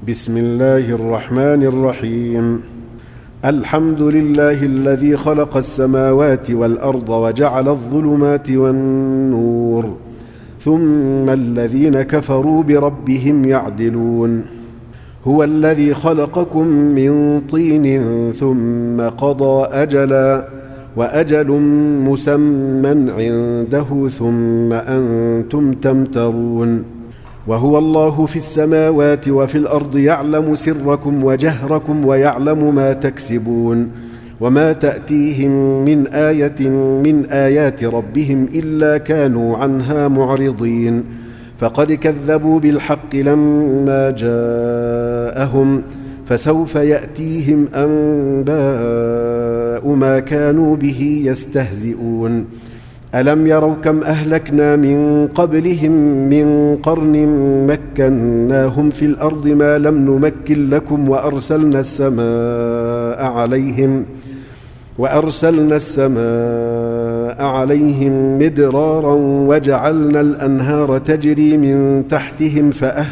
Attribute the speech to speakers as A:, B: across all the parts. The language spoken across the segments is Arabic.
A: بسم الله الرحمن الرحيم. الحمد لله الذي خلق السماوات والأرض وجعل الظلمات والنور، ثم الذين كفروا بربهم يعدلون. هو الذي خلقكم من طين ثم قضى أجلا، وأجل مسمى عنده ثم أنتم تمترون. وهو الله في السماوات وفي الأرض يعلم سركم وجهركم ويعلم ما تكسبون، وما تأتيهم من آية من آيات ربهم إلا كانوا عنها معرضين. فقد كذبوا بالحق لما جاءهم، فسوف يأتيهم أنباء ما كانوا به يستهزئون. ألم يروا كم أهلكنا من قبلهم من قرن مكناهم في الأرض ما لم نمكن لكم، وأرسلنا السماء عليهم مدرارا وجعلنا الأنهار تجري من تحتهم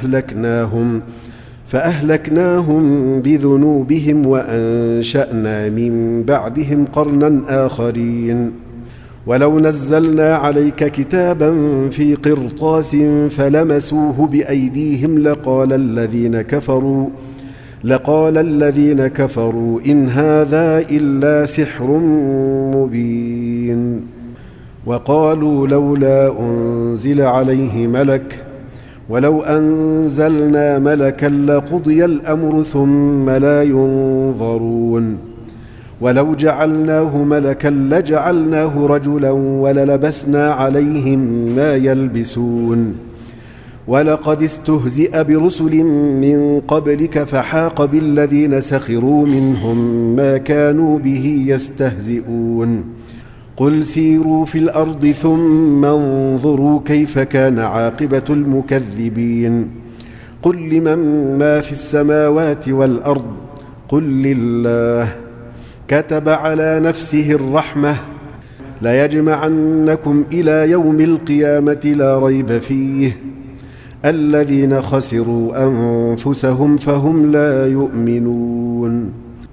A: فأهلكناهم بذنوبهم وأنشأنا من بعدهم قرنا آخرين. ولو نزلنا عليك كتابا في قرطاس فلمسوه بأيديهم لقال الذين كفروا إن هذا إلا سحر مبين. وقالوا لولا أنزل عليه ملك، ولو أنزلنا ملكا لقضي الأمر ثم لا ينظرون. ولو جعلناه ملكا لجعلناه رجلا وللبسنا عليهم ما يلبسون. ولقد استهزئ برسل من قبلك فحاق بالذين سخروا منهم ما كانوا به يستهزئون. قل سيروا في الأرض ثم انظروا كيف كان عاقبة المكذبين. قل لمن ما في السماوات والأرض، قل لله. كتب على نفسه الرحمة ليجمعنكم إلى يوم القيامة لا ريب فيه. الذين خسروا أنفسهم فهم لا يؤمنون.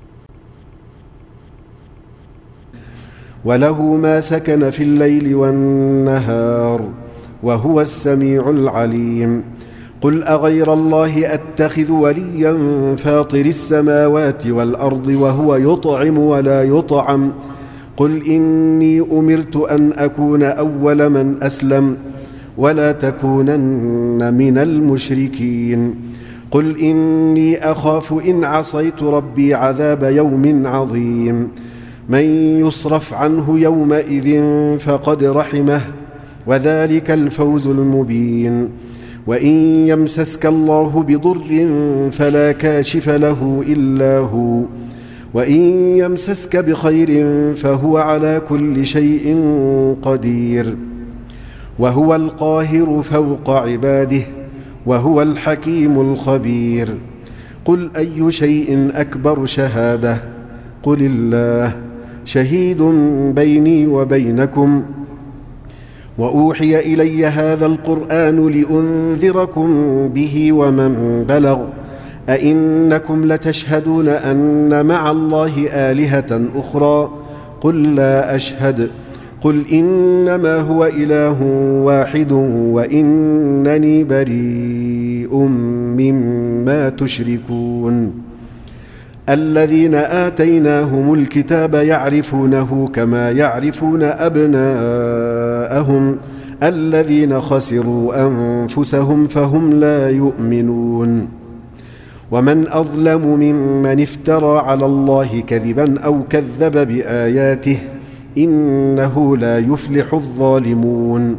A: وله ما سكن في الليل والنهار وهو السميع العليم. قل أغير الله أتخذ وليا فاطر السماوات والأرض وهو يطعم ولا يطعم. قل إني أمرت أن أكون أول من أسلم ولا تكونن من المشركين. قل إني أخاف إن عصيت ربي عذاب يوم عظيم. من يصرف عنه يومئذ فقد رحمه، وذلك الفوز المبين. وإن يمسسك الله بضر فلا كاشف له إلا هو، وإن يمسسك بخير فهو على كل شيء قدير. وهو القاهر فوق عباده وهو الحكيم الخبير. قل أي شيء أكبر شهادة؟ قل الله. شهيد بيني وبينكم. وأوحي إلي هذا القرآن لأنذركم به ومن بلغ. أئنكم لتشهدون أن مع الله آلهة أخرى؟ قل لا أشهد. قل إنما هو إله واحد وإنني بريء مما تشركون. الذين آتيناهم الكتاب يعرفونه كما يعرفون أبناءهم. الذين خسروا أنفسهم فهم لا يؤمنون. ومن أظلم ممن افترى على الله كذبا أو كذب بآياته، إنه لا يفلح الظالمون.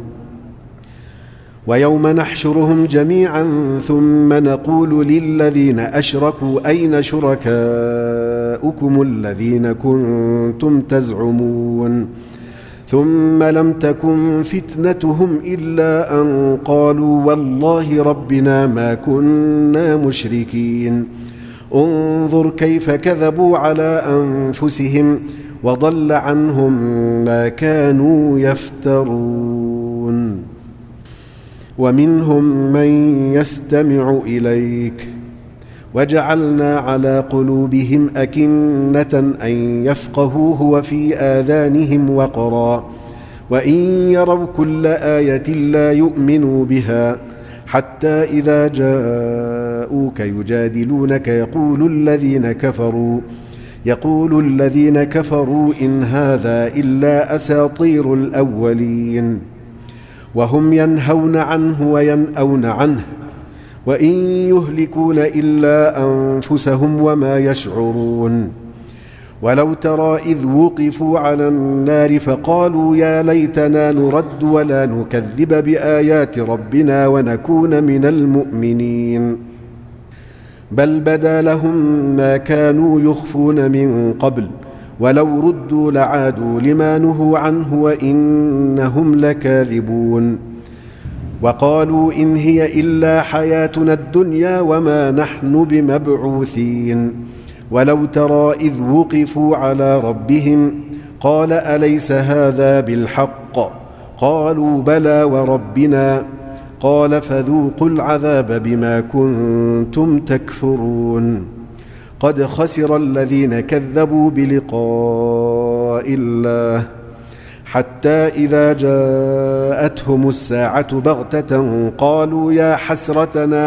A: ويوم نحشرهم جميعا ثم نقول للذين أشركوا أين شركاؤكم الذين كنتم تزعمون. ثم لم تكن فتنتهم إلا أن قالوا والله ربنا ما كنا مشركين. انظر كيف كذبوا على أنفسهم وضل عنهم ما كانوا يفترون. ومنهم من يستمع إليك وجعلنا على قلوبهم أكنة أن يفقهوه وفي آذانهم وقرا وإن يروا كل آية لا يؤمنوا بها حتى إذا جاءوك يجادلونك يقول الذين كفروا إن هذا إلا أساطير الأولين وهم ينهون عنه وينأون عنه وإن يهلكون إلا أنفسهم وما يشعرون ولو ترى إذ وقفوا على النار فقالوا يا ليتنا نرد ولا نكذب بآيات ربنا ونكون من المؤمنين بل بدا لهم ما كانوا يخفون من قبل ولو ردوا لعادوا لما نهوا عنه وإنهم لكاذبون وقالوا إن هي إلا حياتنا الدنيا وما نحن بمبعوثين ولو ترى إذ وقفوا على ربهم قال أليس هذا بالحق قالوا بلى وربنا قال فذوقوا العذاب بما كنتم تكفرون قد خسر الذين كذبوا بلقاء الله حتى إذا جاءتهم الساعة بغتة قالوا يا حسرتنا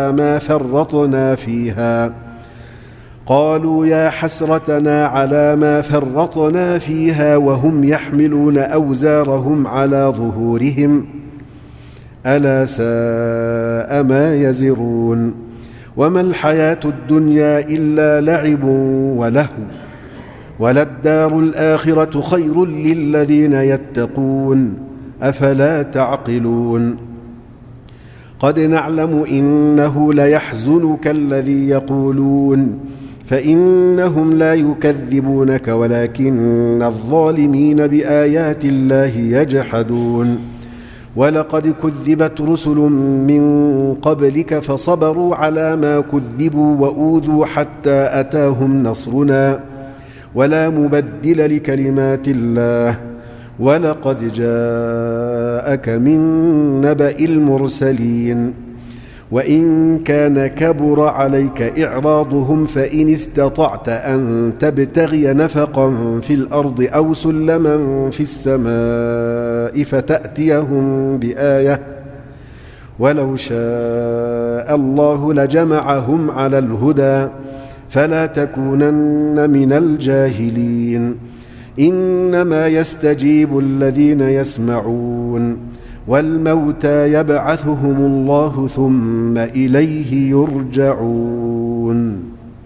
A: على ما فرطنا فيها وهم يحملون أوزارهم على ظهورهم ألا ساء ما يزرون وما الحياة الدنيا إلا لعب ولهو وللدار الآخرة خير للذين يتقون أفلا تعقلون قد نعلم إنه ليحزنك الذي يقولون فإنهم لا يكذبونك ولكن الظالمين بآيات الله يجحدون ولقد كذبت رسل من قبلك فصبروا على ما كذبوا وأوذوا حتى أتاهم نصرنا ولا مبدل لكلمات الله ولقد جاءك من نبأ المرسلين وإن كان كبر عليك إعراضهم فإن استطعت أن تبتغي نفقا في الأرض أو سلما في السماء فتأتيهم بآية ولو شاء الله لجمعهم على الهدى فلا تكونن من الجاهلين إنما يستجيب الذين يسمعون والموتى يبعثهم الله ثم إليه يرجعون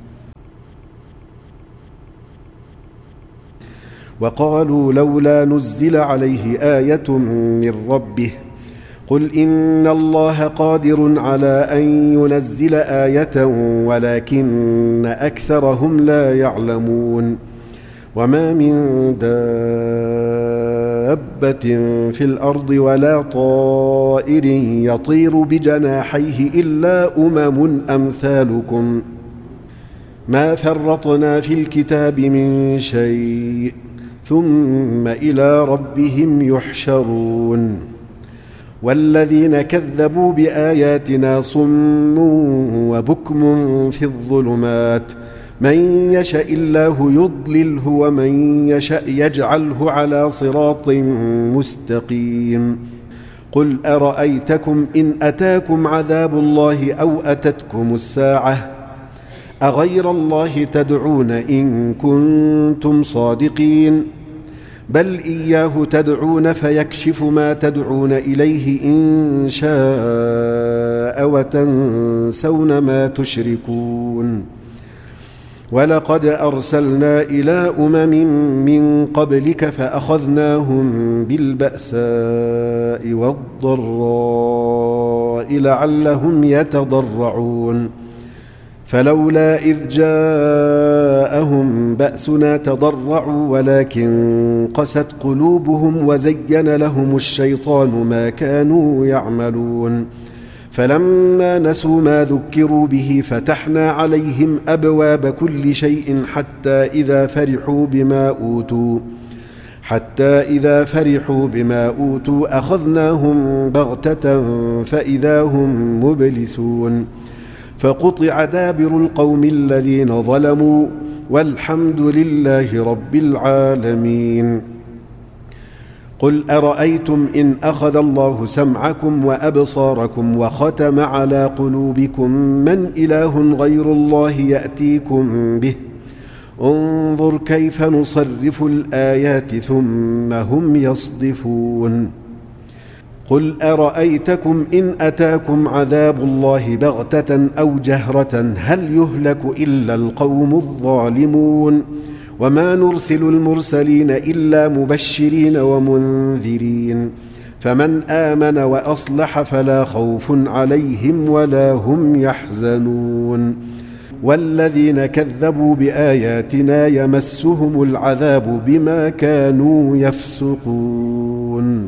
A: وقالوا لولا نزل عليه آية من ربه قل إن الله قادر على أن ينزل آية ولكن أكثرهم لا يعلمون وما من دابة في الأرض ولا طائر يطير بجناحيه إلا أمثالكم ما فرطنا في الكتاب من شيء ثم إلى ربهم يحشرون والذين كذبوا بآياتنا صم وبكم في الظلمات من يشاء الله يضلله ومن يشاء يجعله على صراط مستقيم قل أرأيتكم إن أتاكم عذاب الله أو أتتكم الساعة أغير الله تدعون إن كنتم صادقين بل إياه تدعون فيكشف ما تدعون إليه إن شاء وتنسون ما تشركون ولقد أرسلنا إلى من قبلك فأخذناهم بالبأساء والضراء لعلهم يتضرعون فلولا إذ جاءهم بأسنا تضرعوا ولكن قست قلوبهم وزين لهم الشيطان ما كانوا يعملون فلما نسوا ما ذكروا به فتحنا عليهم أبواب كل شيء حتى إذا فرحوا بما أوتوا أخذناهم بغتة فإذا هم مبلسون فقطع دابر القوم الذين ظلموا والحمد لله رب العالمين. قل أرأيتم إن أخذ الله سمعكم وأبصاركم وختم على قلوبكم من إله غير الله يأتيكم به انظر كيف نصرف الآيات ثم هم يصدفون. قل أرأيتكم إن أتاكم عذاب الله بغتة أو جهرة هل يهلك إلا القوم الظالمون وما نرسل المرسلين إلا مبشرين ومنذرين فمن آمن وأصلح فلا خوف عليهم ولا هم يحزنون والذين كذبوا بآياتنا يمسهم العذاب بما كانوا يفسقون.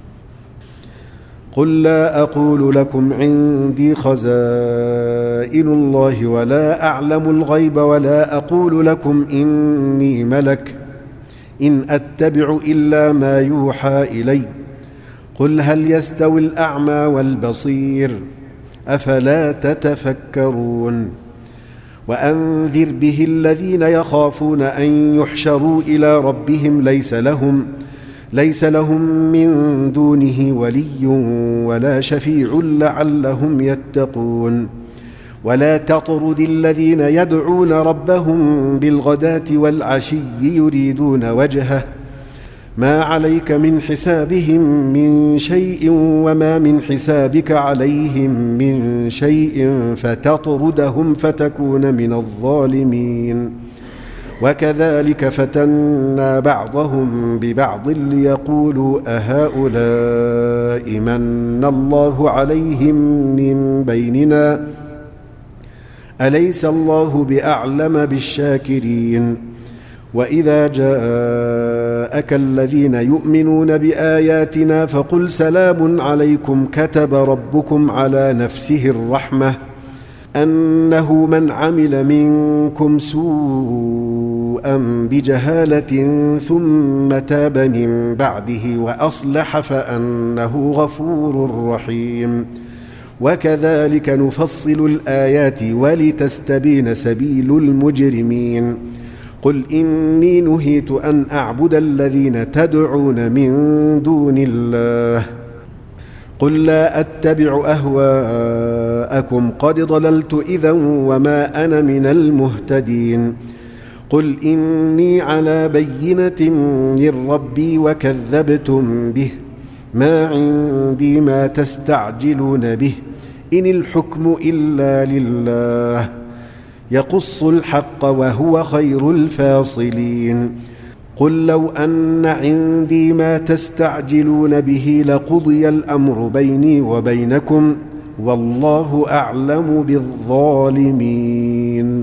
A: قل لا أقول لكم عندي خزائن الله ولا أعلم الغيب ولا أقول لكم إني ملك إن أتبع إلا ما يوحى إلي قل هل يستوي الأعمى والبصير أفلا تتفكرون. وأنذر به الذين يخافون أن يحشروا إلى ربهم ليس لهم من دونه ولي ولا شفيع لعلهم يتقون. ولا تطرد الذين يدعون ربهم بالغداة والعشي يريدون وجهه ما عليك من حسابهم من شيء وما من حسابك عليهم من شيء فتطردهم فتكون من الظالمين. وكذلك فتنا بعضهم ببعض ليقولوا أهؤلاء من الله عليهم من بيننا أليس الله بأعلم بالشاكرين. وإذا جاءك الذين يؤمنون بآياتنا فقل سلام عليكم كتب ربكم على نفسه الرحمة أنه من عمل منكم سوءا بجهالة ثم تاب من بعده وأصلح فأنه غفور رحيم. وكذلك نفصل الآيات ولتستبين سبيل المجرمين. قل إني نهيت أن أعبد الذين تدعون من دون الله قل لا أتبع أهواءكم قد ضللت إذا وما أنا من المهتدين. قل إني على بينة من ربي وكذبتم به ما عندي ما تستعجلون به إن الحكم إلا لله يقص الحق وهو خير الفاصلين. قل لو أن عندي ما تستعجلون به لقضي الأمر بيني وبينكم والله أعلم بالظالمين.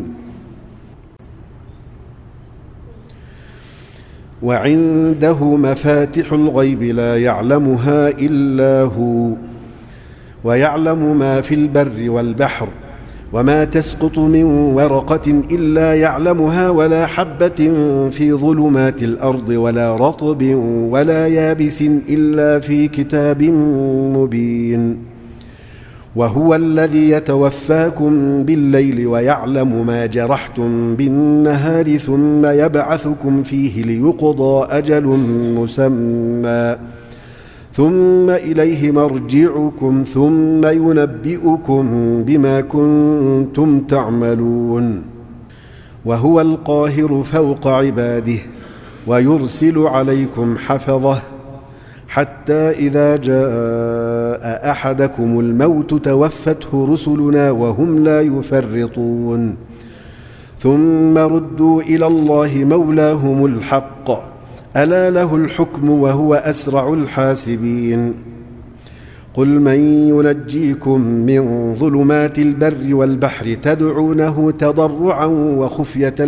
A: وعنده مفاتح الغيب لا يعلمها إلا هو ويعلم ما في البر والبحر وما تسقط من ورقة إلا يعلمها ولا حبة في ظلمات الأرض ولا رطب ولا يابس إلا في كتاب مبين. وهو الذي يتوفاكم بالليل ويعلم ما جرحتم بالنهار ثم يبعثكم فيه ليقضى أجل مسمى ثم إليه مرجعكم ثم ينبئكم بما كنتم تعملون. وهو القاهر فوق عباده ويرسل عليكم حفظه حتى إذا جاء أحدكم الموت توفته رسلنا وهم لا يفرطون ثم ردوا إلى الله مولاهم الحق ألا له الحكم وهو أسرع الحاسبين. قل من ينجيكم من ظلمات البر والبحر تدعونه تضرعا وخفية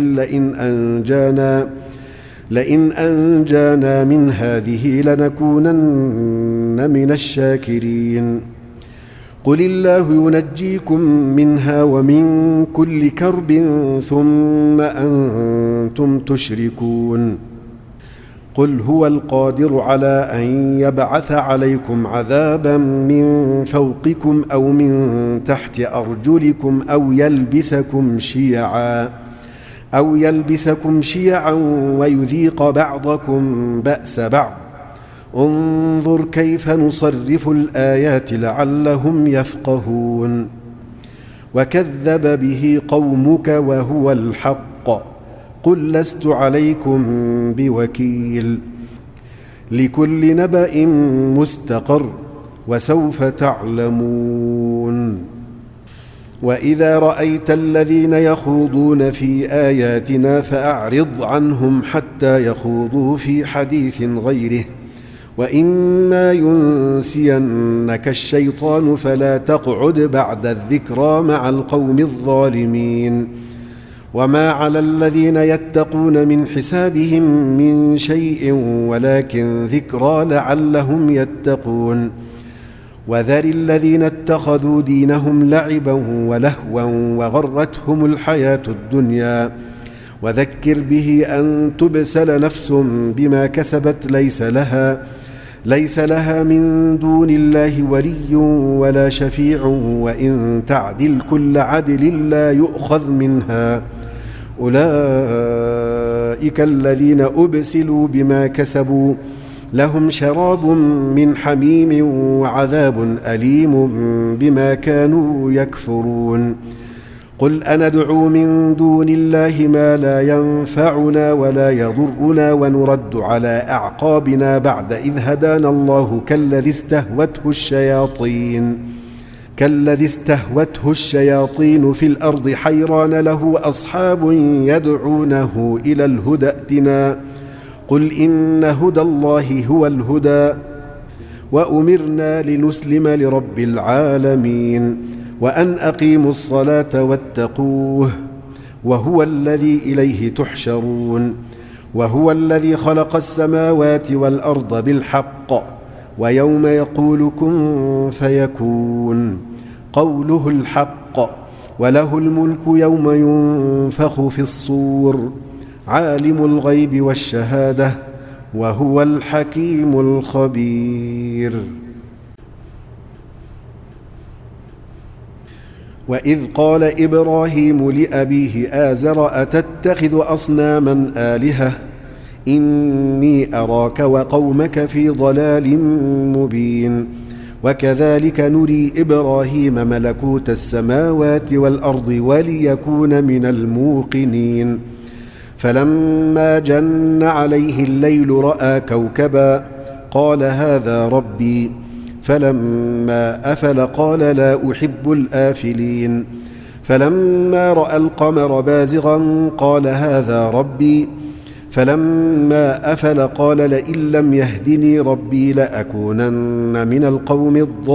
A: لئن أنجانا من هذه لنكونن من الشاكرين. قل الله ينجيكم منها ومن كل كرب ثم أنتم تشركون. قل هو القادر على أن يبعث عليكم عذابا من فوقكم أو من تحت أرجلكم أو يلبسكم شيعا ويذيق بعضكم بأس بعض. انظر كيف نصرف الآيات لعلهم يفقهون. وكذب به قومك وهو الحق قل لست عليكم بوكيل. لكل نبأ مستقر وسوف تعلمون. وإذا رأيت الذين يخوضون في آياتنا فأعرض عنهم حتى يخوضوا في حديث غيره، وإما ينسينك الشيطان فلا تقعد بعد الذكرى مع القوم الظالمين. وما على الذين يتقون من حسابهم من شيء ولكن ذكرى لعلهم يتقون. وذر الذين اتخذوا دينهم لعبا ولهوا وغرتهم الحياة الدنيا، وذكر به أن تبسل نفس بما كسبت ليس لها من دون الله ولي ولا شفيع، وإن تعدل كل عدل لا يؤخذ منها. أولئك الذين أبسلوا بما كسبوا لهم شراب من حميم وعذاب أليم بما كانوا يكفرون. قل أندعو من دون الله ما لا ينفعنا ولا يضرنا ونرد على أعقابنا بعد إذ هدانا الله كالذي استهوته الشياطين في الأرض حيران له أصحاب يدعونه إلى الهدى ائتنا. قل إن هدى الله هو الهدى وأمرنا لنسلم لرب العالمين وأن أقيموا الصلاة واتقوه وهو الذي إليه تحشرون. وهو الذي خلق السماوات والأرض بالحق ويوم يقول كن فيكون قوله الحق وله الملك يوم ينفخ في الصور عالم الغيب والشهادة وهو الحكيم الخبير. وإذ قال إبراهيم لأبيه آزر أتتخذ أصناما آلهة إني أراك وقومك في ضلال مبين. وكذلك نري إبراهيم ملكوت السماوات والأرض وليكون من الموقنين. فلما جن عليه الليل رأى كوكبا قال هذا ربي، فلما أفل قال لا أحب الآفلين. فلما رأى القمر بازغا قال هذا ربي، فلما أفل قال لئن لم يهدني ربي لأكونن من القوم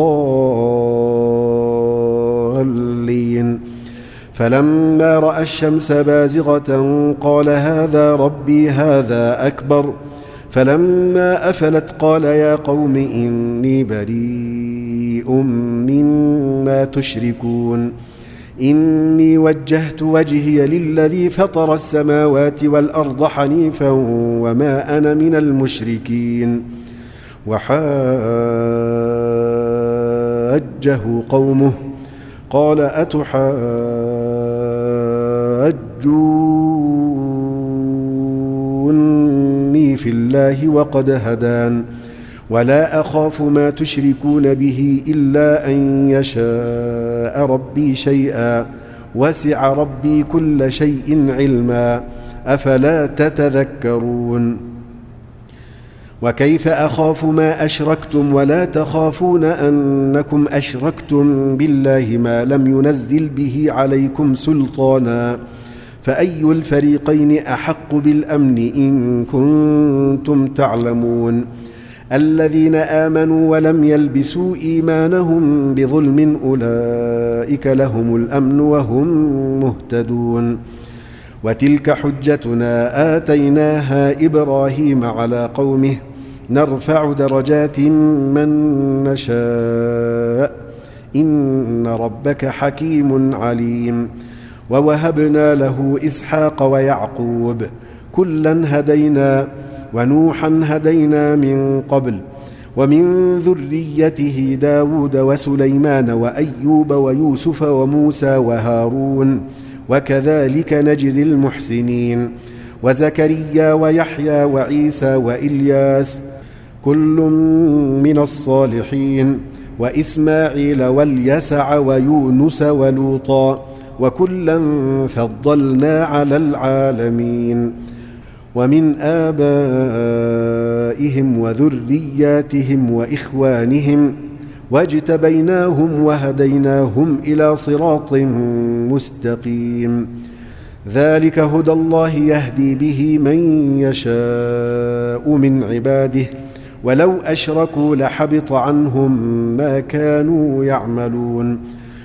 A: الضالين. فلما رأى الشمس بازغة قال هذا ربي هذا أكبر. فلما أفلت قال يا قوم إني بريء مما تشركون. إني وجهت وجهي للذي فطر السماوات والأرض حنيفا وما أنا من المشركين. وحاجه قومه قال أتحاجوني في الله وقد هدان ولا أخاف ما تشركون به إلا أن يشاء ربي شيئا وسع ربي كل شيء علما أفلا تتذكرون. وكيف أخاف ما أشركتم ولا تخافون أنكم أشركتم بالله ما لم ينزل به عليكم سلطانا فأي الفريقين أحق بالأمن إن كنتم تعلمون. الذين آمنوا ولم يلبسوا إيمانهم بظلم أولئك لهم الأمن وهم مهتدون. وتلك حجتنا آتيناها إبراهيم على قومه نرفع درجات من نشاء إن ربك حكيم عليم. ووهبنا له إسحاق ويعقوب كلا هدينا ونوحا هدينا من قبل ومن ذريته داود وسليمان وأيوب ويوسف وموسى وهارون وكذلك نجزي المحسنين وزكريا ويحيى وعيسى وإلياس كل من الصالحين وإسماعيل واليسع ويونس ولوطا وكلا فضلنا على العالمين ومن آبائهم وذرياتهم وإخوانهم واجتبيناهم وهديناهم إلى صراط مستقيم ذلك هدى الله يهدي به من يشاء من عباده ولو أشركوا لحبط عنهم ما كانوا يعملون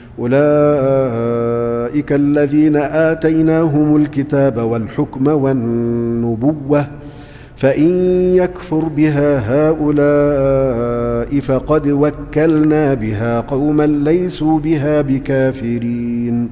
A: أولئك الذين آتيناهم الكتاب والحكم والنبوة فإن يكفر بها هؤلاء فقد وكلنا بها قوما ليسوا بها بكافرين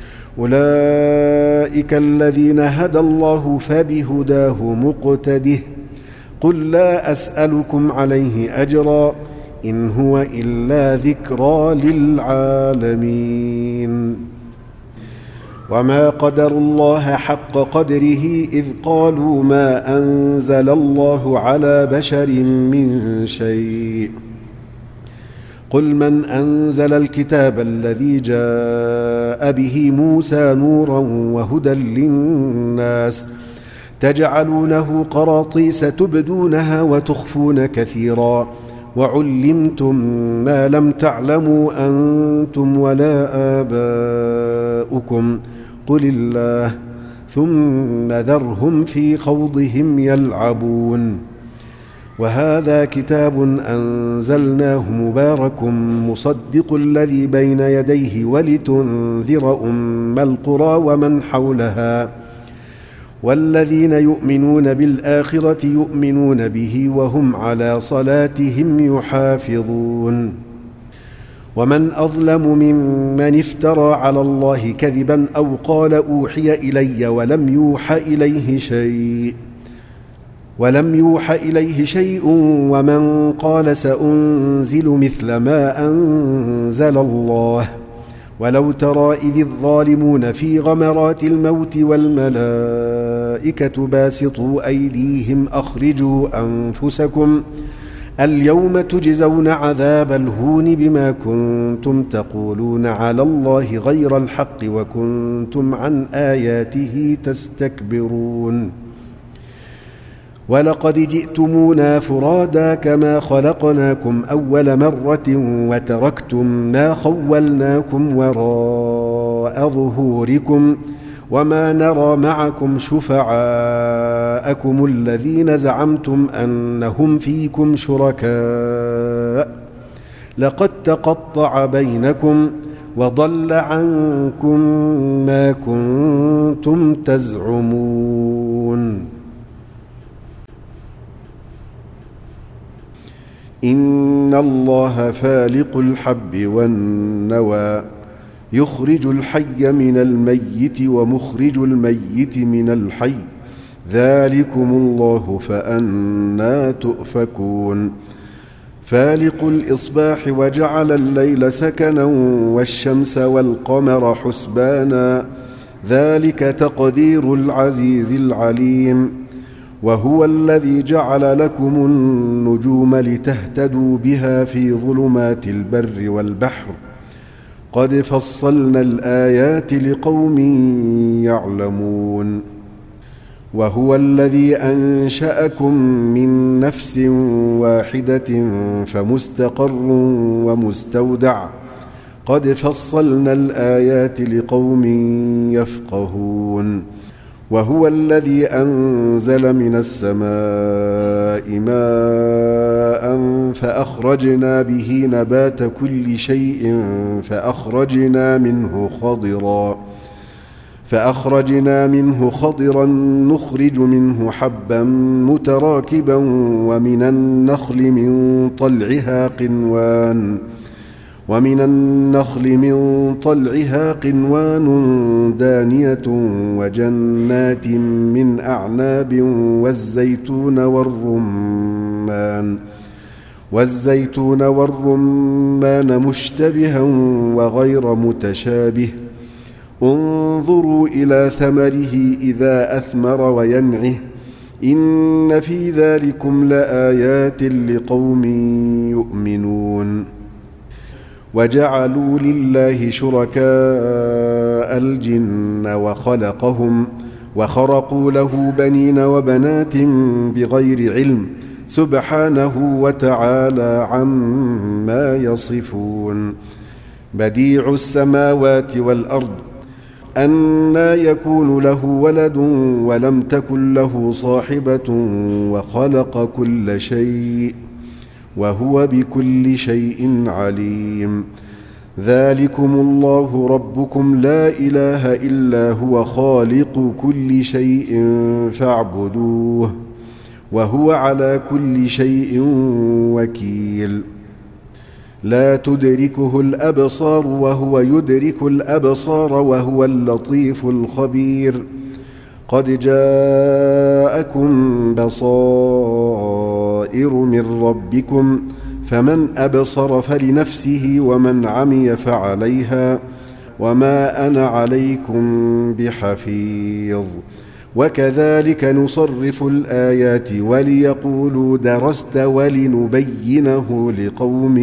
A: أولئك الذين هدى الله فبهداه مقتده قل لا أسألكم عليه أجرا إن هو إلا ذكرى للعالمين وما قدروا الله حق قدره إذ قالوا ما أنزل الله على بشر من شيء قل من أنزل الكتاب الذي جاء به موسى نورا وهدى للناس تجعلونه قراطيس تبدونها وتخفون كثيرا وعلمتم ما لم تعلموا أنتم ولا آباؤكم قل الله ثم ذرهم في خوضهم يلعبون وهذا كتاب أنزلناه مبارك مصدق الذي بين يديه ولتنذر أم القرى ومن حولها والذين يؤمنون بالآخرة يؤمنون به وهم على صلاتهم يحافظون ومن أظلم ممن افترى على الله كذبا أو قال أوحي إلي ولم يوحى إليه شيء ومن قال سأنزل مثل ما أنزل الله ولو ترى إذ الظالمون في غمرات الموت والملائكة باسطوا أيديهم أخرجوا أنفسكم اليوم تجزون عذاب الهون بما كنتم تقولون على الله غير الحق وكنتم عن آياته تستكبرون ولقد جئتمونا فرادا كما خلقناكم أول مرة وتركتم ما خولناكم وراء ظهوركم وما نرى معكم شفعاءكم الذين زعمتم أنهم فيكم شركاء لقد تقطع بينكم وضل عنكم ما كنتم تزعمون إن الله فالق الحب والنوى يخرج الحي من الميت ومخرج الميت من الحي ذلكم الله فأنى تؤفكون فالق الإصباح وجعل الليل سكنا والشمس والقمر حسبانا ذلك تقدير العزيز العليم وهو الذي جعل لكم النجوم لتهتدوا بها في ظلمات البر والبحر قد فصلنا الآيات لقوم يعلمون وهو الذي أنشأكم من نفس واحدة فمستقر ومستودع قد فصلنا الآيات لقوم يفقهون وهو الذي أنزل من السماء ماء فأخرجنا به نبات كل شيء فأخرجنا منه خضرا نخرج منه حبا متراكبا ومن النخل من طلعها قنوان ومن النخل من طلعها قنوان دانية وجنات من أعناب والزيتون والرمان مشتبها وغير متشابه انظروا إلى ثمره إذا أثمر وينعه إن في ذلكم لآيات لقوم يؤمنون وجعلوا لله شركاء الجن وخلقهم وخرقوا له بنين وبنات بغير علم سبحانه وتعالى عما يصفون بديع السماوات والأرض أنى يكون له ولد ولم تكن له صاحبة وخلق كل شيء وهو بكل شيء عليم ذلكم الله ربكم لا إله إلا هو خالق كل شيء فاعبدوه وهو على كل شيء وكيل لا تدركه الأبصار وهو يدرك الأبصار وهو اللطيف الخبير قد جاءكم بصائر من ربكم فمن أبصر فلنفسه ومن عمي فعليها وما أنا عليكم بحفيظ وكذلك نصرف الآيات وليقولوا درست ولنبينه لقوم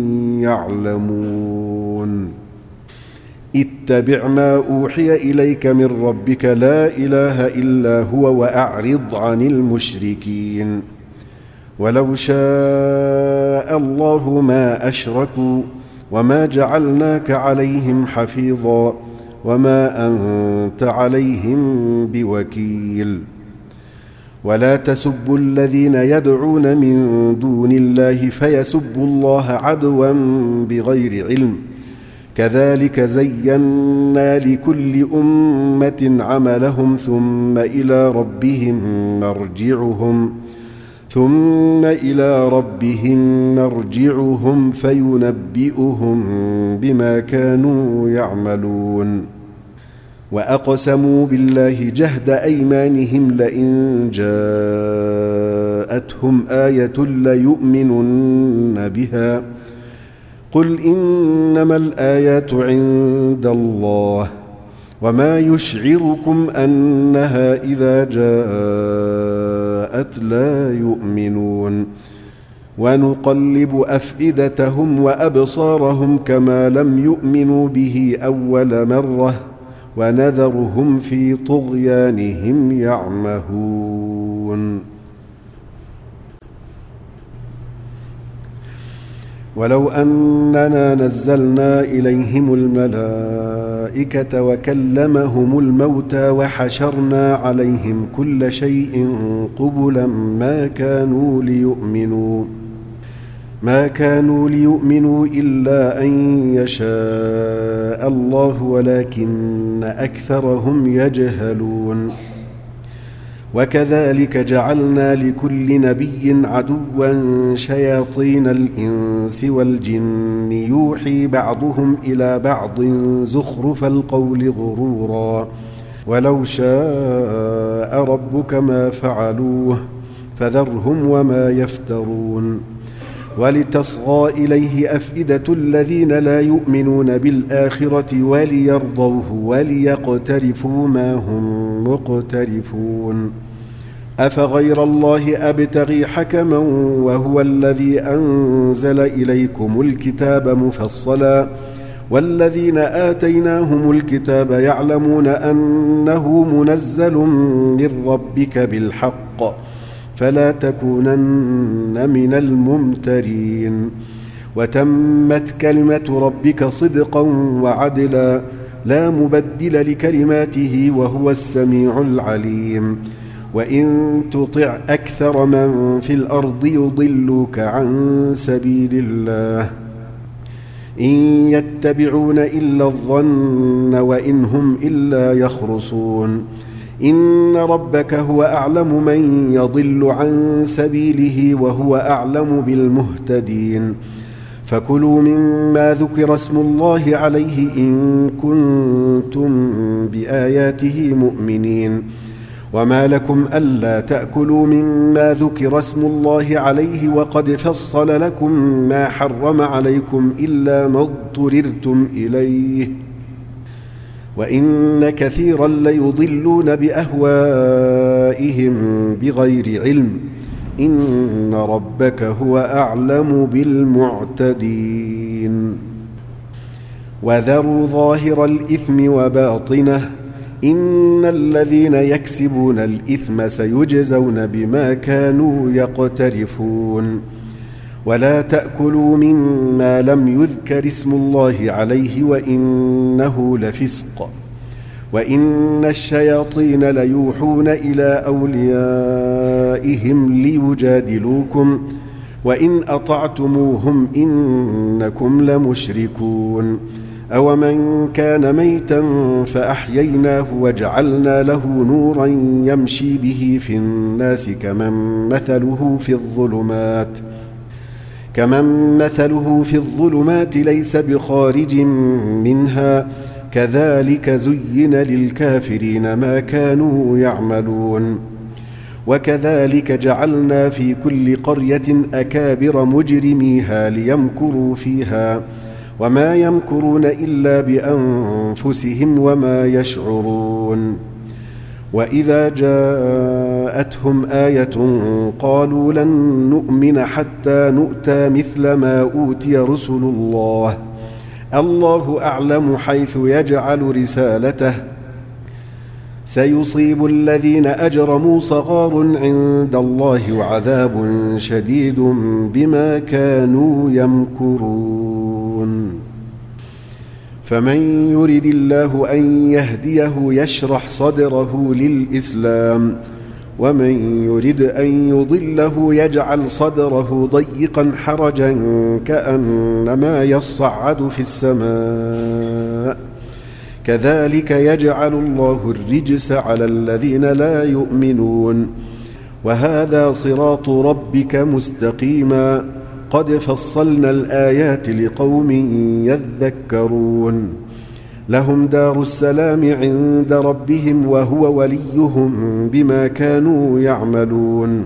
A: يعلمون اتبع ما أوحي إليك من ربك لا إله إلا هو وأعرض عن المشركين ولو شاء الله ما أشركوا وما جعلناك عليهم حفيظا وما أنت عليهم بوكيل ولا تسبوا الذين يدعون من دون الله فيسبوا الله عدوا بغير علم كذلك زينا لكل أمة عملهم ثم إلى ربهم مرجعهم فينبئهم بما كانوا يعملون وأقسموا بالله جهد أيمانهم لئن جاءتهم آية ليؤمنن بها قل إنما الآيات عند الله وما يشعركم أنها إذا جاءت لا يؤمنون ونقلب أفئدتهم وأبصارهم كما لم يؤمنوا به أول مرة ونذرهم في طغيانهم يعمهون ولو أننا نزلنا إليهم الملائكة وكلمهم الموتى وحشرنا عليهم كل شيء قبلا ما كانوا ليؤمنوا إلا أن يشاء الله ولكن أكثرهم يجهلون وكذلك جعلنا لكل نبي عدوا شياطين الإنس والجن يوحي بعضهم إلى بعض زخرف القول غرورا ولو شاء ربك ما فعلوه فذرهم وما يفترون ولتصغى إليه أفئدة الذين لا يؤمنون بالآخرة وليرضوه وليقترفوا ما هم مقترفون أفغير الله أبتغي حكما وهو الذي أنزل إليكم الكتاب مفصلا والذين آتيناهم الكتاب يعلمون أنه منزل من ربك بالحق فلا تكونن من الممترين وتمت كلمة ربك صدقا وعدلا لا مبدل لكلماته وهو السميع العليم وإن تطع أكثر من في الأرض يضلوك عن سبيل الله إن يتبعون إلا الظن وإن هم إلا يخرصون إن ربك هو أعلم من يضل عن سبيله وهو أعلم بالمهتدين فكلوا مما ذكر اسم الله عليه إن كنتم بآياته مؤمنين. وما لكم ألا تأكلوا مما ذكر اسم الله عليه وقد فصل لكم ما حرم عليكم إلا ما اضطررتم إليه وإن كثيرا ليضلون بأهوائهم بغير علم إن ربك هو أعلم بالمعتدين. وذروا ظاهر الإثم وباطنه إن الذين يكسبون الإثم سيجزون بما كانوا يقترفون. ولا تأكلوا مما لم يذكر اسم الله عليه وإنه لفسق وإن الشياطين ليوحون إلى أوليائهم ليجادلوكم وإن أطعتموهم إنكم لمشركون. أومن كان ميتا فأحييناه وجعلنا له نورا يمشي به في الناس كمن مثله في الظلمات ليس بخارج منها كذلك زين للكافرين ما كانوا يعملون. وكذلك جعلنا في كل قرية أكابر مجرميها ليمكروا فيها وما يمكرون إلا بأنفسهم وما يشعرون. وإذا جاءتهم آية قالوا لن نؤمن حتى نؤتى مثل ما أوتي رسل الله الله أعلم حيث يجعل رسالته سيصيب الذين أجرموا صغار عند الله وعذاب شديد بما كانوا يمكرون. فمن يرد الله أن يهديه يشرح صدره للإسلام ومن يرد أن يضله يجعل صدره ضيقا حرجا كأنما يصعد في السماء كذلك يجعل الله الرجس على الذين لا يؤمنون. وهذا صراط ربك مستقيما قد فصلنا الآيات لقوم يذكرون. لهم دار السلام عند ربهم وهو وليهم بما كانوا يعملون.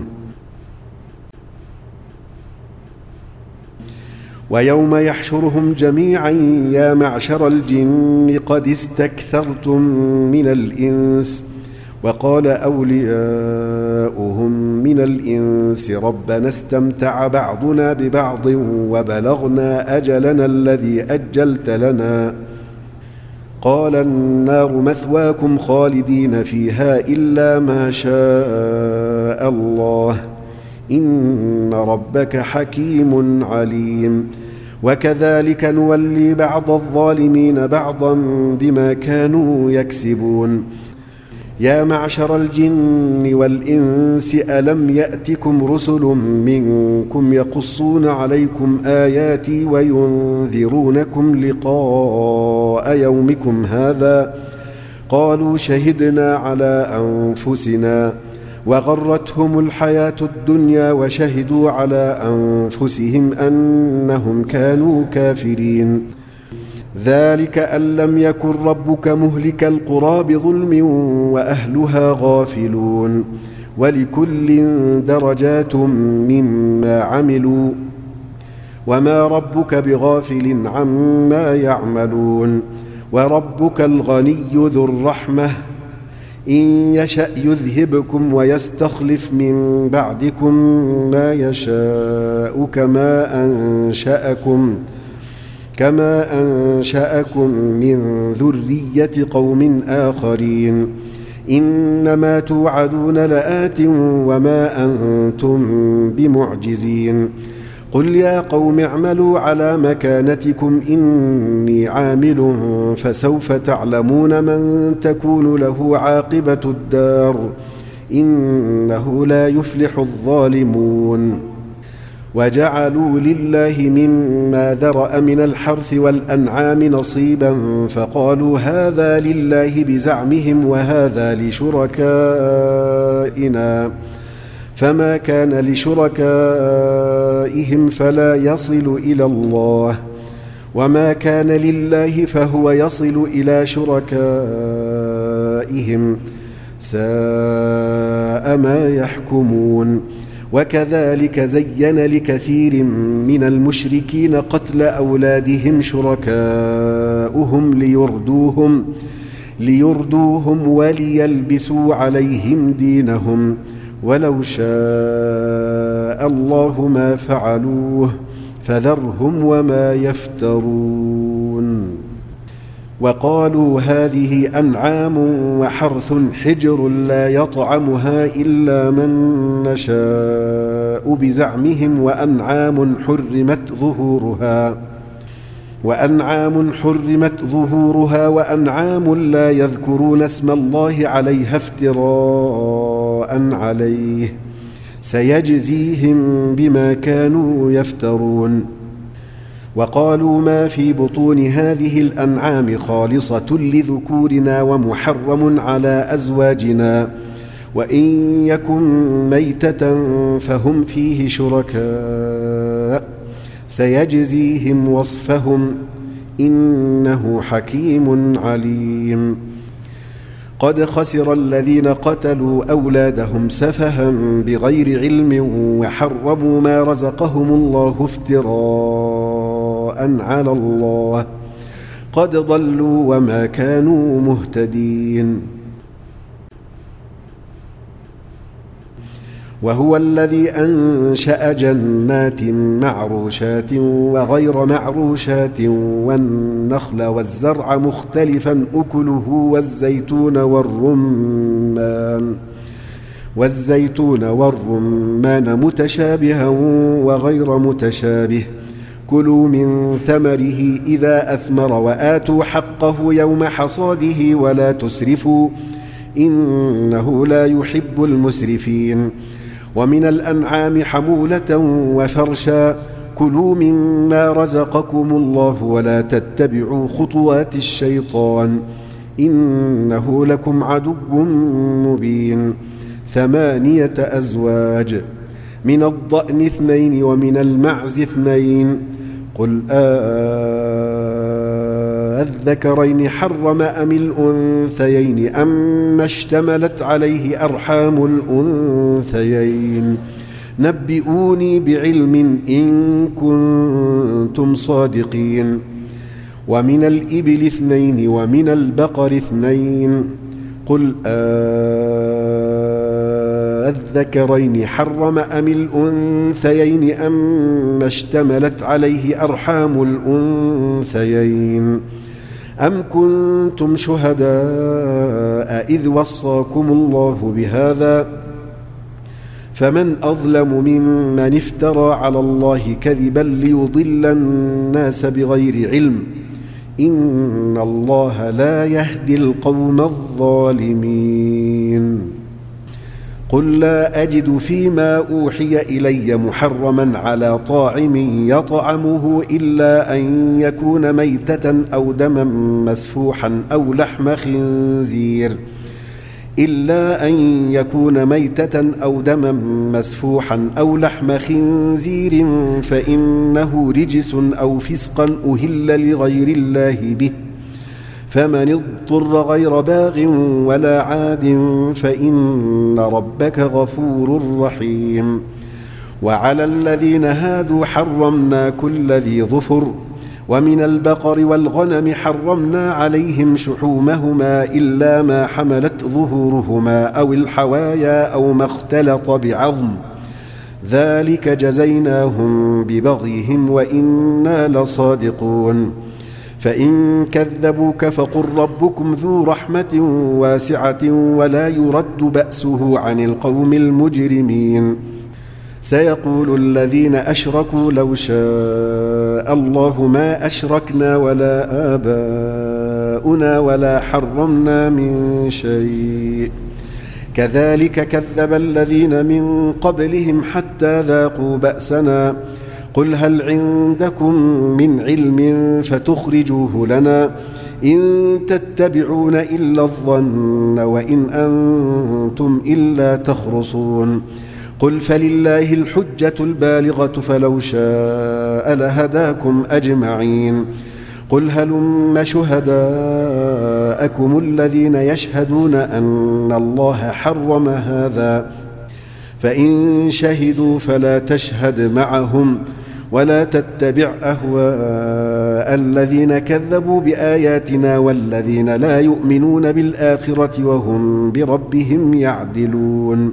A: ويوم يحشرهم جميعا يا معشر الجن قد استكثرتم من الإنس وقال أولياؤهم من الإنس ربنا استمتع بعضنا ببعض وبلغنا أجلنا الذي أجلت لنا قال النار مثواكم خالدين فيها إلا ما شاء الله إن ربك حكيم عليم. وكذلك نولي بعض الظالمين بعضا بما كانوا يكسبون. يا معشر الجن والإنس ألم يأتكم رسل منكم يقصون عليكم آياتي وينذرونكم لقاء يومكم هذا قالوا شهدنا على أنفسنا وغرتهم الحياة الدنيا وشهدوا على أنفسهم أنهم كانوا كافرين. ذلك أن لم يكن ربك مهلك القرى بظلم وأهلها غافلون ولكل درجات مما عملوا وما ربك بغافل عما يعملون. وربك الغني ذو الرحمة إن يشأ يذهبكم ويستخلف من بعدكم ما يشاء كما أنشأكم من ذرية قوم آخرين إنما توعدون لآت وما أنتم بمعجزين. قل يا قوم اعملوا على مكانتكم إني عامل فسوف تعلمون من تكون له عاقبة الدار إنه لا يفلح الظالمون. وجعلوا لله مما ذرأ من الحرث والأنعام نصيبا فقالوا هذا لله بزعمهم وهذا لشركائنا فما كان لشركائهم فلا يصل إلى الله، وما كان لله فهو يصل إلى شركائهم، ساء ما يحكمون. وكذلك زين لكثير من المشركين قتل أولادهم شركاؤهم ليردوهم وليلبسوا عليهم دينهم، ولو شاء الله ما فعلوه فذرهم وما يفترون. وقالوا هذه أنعام وحرث حجر لا يطعمها إلا من نشاء بزعمهم، وأنعام حرمت ظهورها وأنعام لا يذكرون اسم الله عليها افتراء عليه، سيجزيهم بما كانوا يفترون. وقالوا ما في بطون هذه الأنعام خالصة لذكورنا ومحرم على أزواجنا، وإن يكن ميتة فهم فيه شركاء، سيجزيهم وصفهم إنه حكيم عليم. قد خسر الذين قتلوا أولادهم سفها بغير علم وحرموا ما رزقهم الله افتراء على الله، قد ضلوا وما كانوا مهتدين. وهو الذي أنشأ جنات معروشات وغير معروشات والنخل والزرع مختلفا أكله والزيتون والرمان متشابها وغير متشابه، كلوا من ثمره إذا أثمر وآتوا حقه يوم حصاده ولا تسرفوا إنه لا يحب المسرفين. ومن الأنعام حمولة وفرشا، كلوا مما رزقكم الله ولا تتبعوا خطوات الشيطان إنه لكم عدو مبين. 8 أزواج، من الضأن 2 ومن المعز 2، قل الذكرين حرم أم الأنثيين أم اشتملت عليه أرحام الأنثيين، نبئوني بعلم إن كنتم صادقين. ومن الإبل 2 ومن البقر 2، قل الذكرين حرم أم الأنثيين أم اشتملت عليه أرحام الأنثيين، أم كنتم شهداء إذ وصاكم الله بهذا، فمن أظلم ممن افترى على الله كذبا ليضل الناس بغير علم، إن الله لا يهدي القوم الظالمين. قل لا أجد فيما أوحي إلي محرما على طاعم يطعمه إلا أن يكون ميتة أو دما مسفوحا أو لحم خنزير فإنه رجس أو فسقا أهل لغير الله به، فمن اضطر غير باغ ولا عاد فإن ربك غفور رحيم. وعلى الذين هادوا حرمنا كل ذي ظفر، ومن البقر والغنم حرمنا عليهم شحومهما إلا ما حملت ظهورهما أو الحوايا أو ما اختلط بعظم، ذلك جزيناهم ببغيهم وإنا لصادقون. فإن كذبوك فقل ربكم ذو رحمة واسعة ولا يرد بأسه عن القوم المجرمين. سيقول الذين أشركوا لو شاء الله ما أشركنا ولا آباؤنا ولا حرمنا من شيء، كذلك كذب الذين من قبلهم حتى ذاقوا بأسنا. قل هل عندكم من علم فتخرجوه لنا، إن تتبعون إلا الظن وإن أنتم إلا تخرصون. قل فلله الحجة البالغة فلو شاء لهداكم أجمعين قل هلم شهداءكم الذين يشهدون أن الله حرم هذا فإن شهدوا فلا تشهد معهم ولا تتبع أهواء الذين كذبوا بآياتنا والذين لا يؤمنون بالآخرة وهم بربهم يعدلون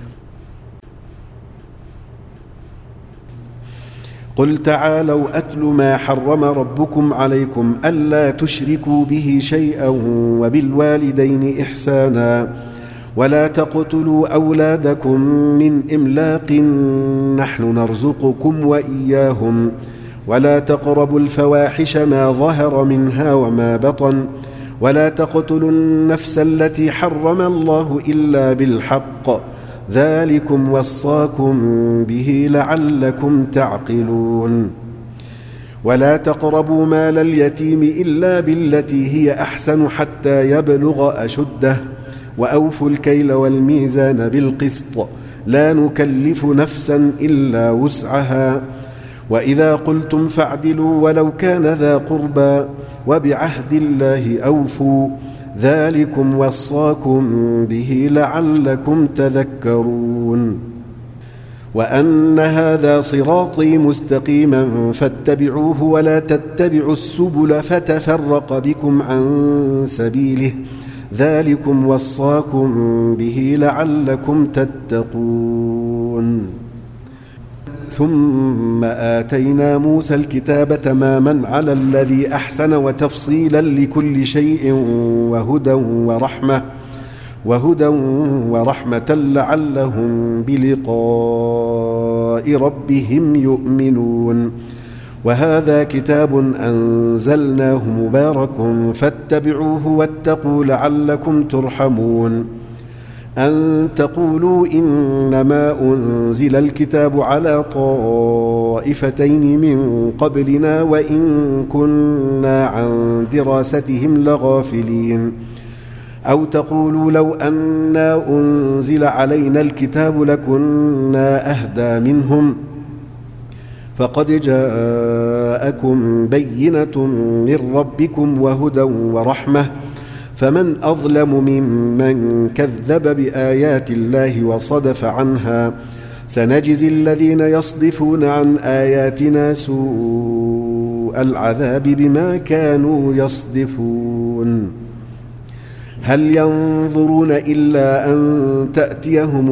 A: قل تعالوا أتل ما حرم ربكم عليكم ألا تشركوا به شيئا وبالوالدين إحسانا ولا تقتلوا أولادكم من إملاق نحن نرزقكم وإياهم ولا تقربوا الفواحش ما ظهر منها وما بطن ولا تقتلوا النفس التي حرم الله إلا بالحق ذلكم وصاكم به لعلكم تعقلون ولا تقربوا مال اليتيم إلا بالتي هي أحسن حتى يبلغ أشده وأوفوا الكيل والميزان بالقسط لا نكلف نفسا إلا وسعها وإذا قلتم فاعدلوا ولو كان ذا قربى وبعهد الله أوفوا ذلكم وصاكم به لعلكم تذكرون وأن هذا صراطي مستقيما فاتبعوه ولا تتبعوا السبل فتفرق بكم عن سبيله ذلكم وصاكم به لعلكم تتقون ثم آتينا موسى الكتاب تماما على الذي أحسن وتفصيلا لكل شيء وهدى ورحمة لعلهم بلقاء ربهم يؤمنون وهذا كتاب أنزلناه مبارك فاتبعوه واتقوا لعلكم ترحمون أن تقولوا إنما أنزل الكتاب على طائفتين من قبلنا وإن كنا عن دراستهم لغافلين أو تقولوا لو أنا أنزل علينا الكتاب لكنا أهدى منهم فقد جاءكم بينة من ربكم وهدى ورحمة فمن أظلم ممن كذب بآيات الله وصدف عنها سنجزي الذين يصدفون عن آياتنا سوء العذاب بما كانوا يصدفون هل ينظرون إلا أن تأتيهم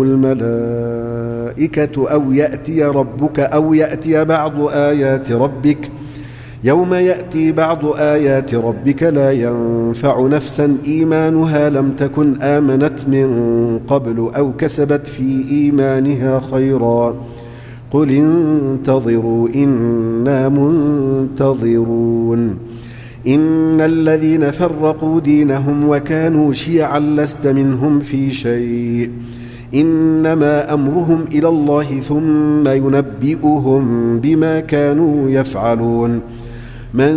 A: الملائكة أو يأتي ربك أو يأتي بعض آيات ربك يوم يأتي بعض آيات ربك لا ينفع نفسا إيمانها لم تكن آمنت من قبل أو كسبت في إيمانها خيرا قل انتظروا إنا منتظرون إن الذين فرقوا دينهم وكانوا شيعا لست منهم في شيء إنما أمرهم إلى الله ثم ينبئهم بما كانوا يفعلون من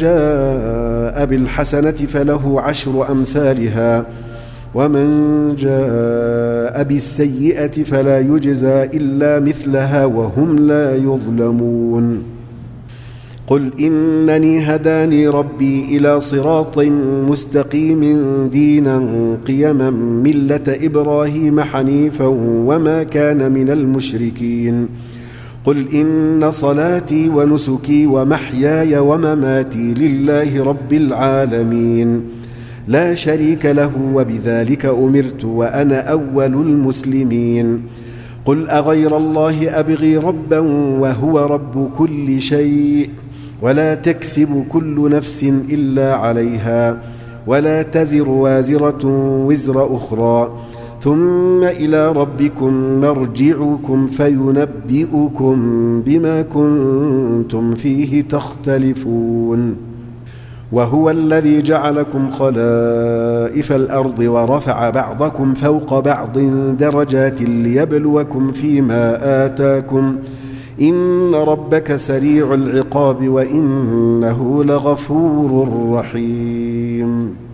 A: جاء بالحسنة فله 10 أمثالها ومن جاء بالسيئة فلا يجزى إلا مثلها وهم لا يظلمون قل إنني هداني ربي إلى صراط مستقيم دينا قيما ملة إبراهيم حنيفا وما كان من المشركين قل إن صلاتي ونسكي ومحياي ومماتي لله رب العالمين لا شريك له وبذلك أمرت وأنا أول المسلمين قل أغير الله أبغي ربا وهو رب كل شيء ولا تكسب كل نفس إلا عليها ولا تزر وازرة وزر أخرى ثم إلى ربكم مرجعكم فينبئكم بما كنتم فيه تختلفون وهو الذي جعلكم خلائف الأرض ورفع بعضكم فوق بعض درجات ليبلوكم فيما آتاكم إن ربك سريع العقاب وإنه لغفور رحيم